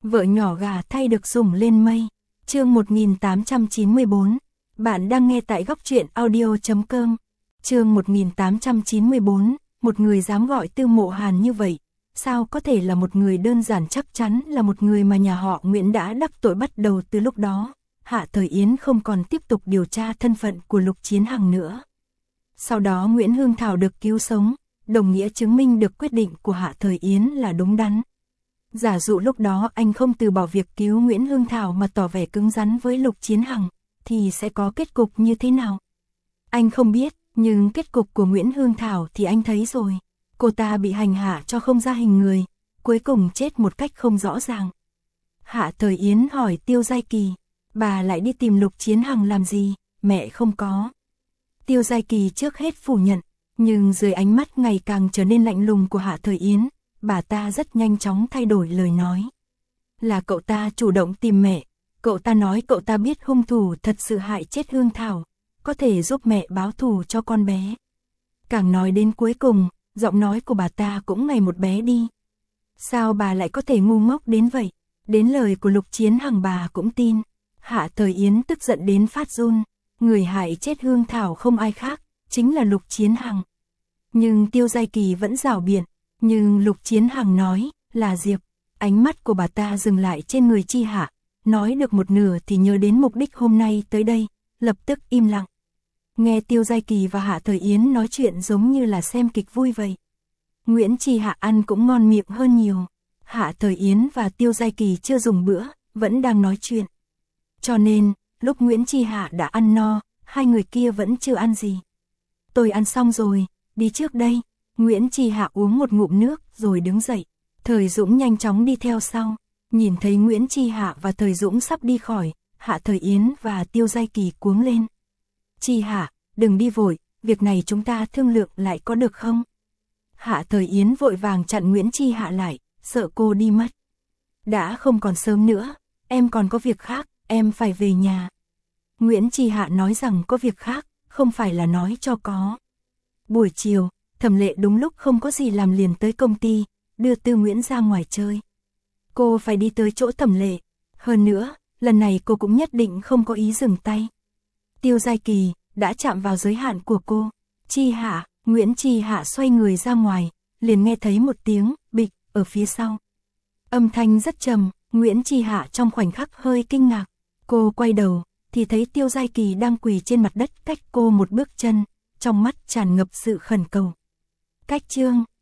Vợ nhỏ gà thay được sủng lên mây. Chương 1894. Bạn đang nghe tại góc truyện audio.com. Chương 1894. Một người dám gọi Tư Mộ Hàn như vậy, sao có thể là một người đơn giản, chắc chắn là một người mà nhà họ Nguyễn đã đắc tội. Bắt đầu từ lúc đó, Hạ Thời Yến không còn tiếp tục điều tra thân phận của Lục Chiến Hằng nữa. Sau đó Nguyễn Hương Thảo được cứu sống, đồng nghĩa chứng minh được quyết định của Hạ Thời Yến là đúng đắn. Giả dụ lúc đó anh không từ bỏ việc cứu Nguyễn Hương Thảo mà tỏ vẻ cứng rắn với Lục Chiến Hằng, thì sẽ có kết cục như thế nào? Anh không biết, nhưng kết cục của Nguyễn Hương Thảo thì anh thấy rồi. Cô ta bị hành hạ cho không ra hình người, cuối cùng chết một cách không rõ ràng. Hạ Thời Yến hỏi Tiêu Giai Kỳ, bà lại đi tìm Lục Chiến Hằng làm gì? Mẹ không có. Tiêu Giai Kỳ trước hết phủ nhận, nhưng dưới ánh mắt ngày càng trở nên lạnh lùng của Hạ Thời Yến, bà ta rất nhanh chóng thay đổi lời nói. Là cậu ta chủ động tìm mẹ, cậu ta nói cậu ta biết hung thủ thật sự hại chết Hương Thảo, có thể giúp mẹ báo thù cho con bé. Càng nói đến cuối cùng, giọng nói của bà ta cũng ngày một bé đi. Sao bà lại có thể ngu ngốc đến vậy? Đến lời của Lục Chiến Hằng bà cũng tin. Hạ Thời Yến tức giận đến phát run. Người hại chết Hương Thảo không ai khác, chính là Lục Chiến Hằng. Nhưng Tiêu Giai Kỳ vẫn giảo biện. Nhưng Lục Chiến Hằng nói là Diệp. Ánh mắt của bà ta dừng lại trên người Chi Hạ. Nói được một nửa thì nhớ đến mục đích hôm nay tới đây, lập tức im lặng. Nghe Tiêu Giai Kỳ và Hạ Thời Yến nói chuyện giống như là xem kịch vui vậy. Nguyễn Chi Hạ ăn cũng ngon miệng hơn nhiều. Hạ Thời Yến và Tiêu Giai Kỳ chưa dùng bữa, vẫn đang nói chuyện. Cho nên, lúc Nguyễn Chi Hạ đã ăn no, hai người kia vẫn chưa ăn gì. Tôi ăn xong rồi, đi trước đây. Nguyễn Chi Hạ uống một ngụm nước rồi đứng dậy. Thời Dũng nhanh chóng đi theo sau. Nhìn thấy Nguyễn Chi Hạ và Thời Dũng sắp đi khỏi, Hạ Thời Yến và Tiêu Giai Kỳ cuống lên. Chi Hạ, đừng đi vội, việc này chúng ta thương lượng lại có được không? Hạ Thời Yến vội vàng chặn Nguyễn Chi Hạ lại, sợ cô đi mất. Đã không còn sớm nữa, em còn có việc khác, em phải về nhà. Nguyễn Chi Hạ nói rằng có việc khác, không phải là nói cho có. Buổi chiều, Thẩm Lệ đúng lúc không có gì làm liền tới công ty, đưa Tư Nguyễn ra ngoài chơi. Cô phải đi tới chỗ Thẩm Lệ. Hơn nữa, lần này cô cũng nhất định không có ý dừng tay. Tiêu Giai Kỳ đã chạm vào giới hạn của cô. Chi Hạ, Nguyễn Chi Hạ xoay người ra ngoài, liền nghe thấy một tiếng bịch ở phía sau. Âm thanh rất trầm, Nguyễn Chi Hạ trong khoảnh khắc hơi kinh ngạc. Cô quay đầu, thì thấy Tiêu Giai Kỳ đang quỳ trên mặt đất cách cô một bước chân, trong mắt tràn ngập sự khẩn cầu. Cách chương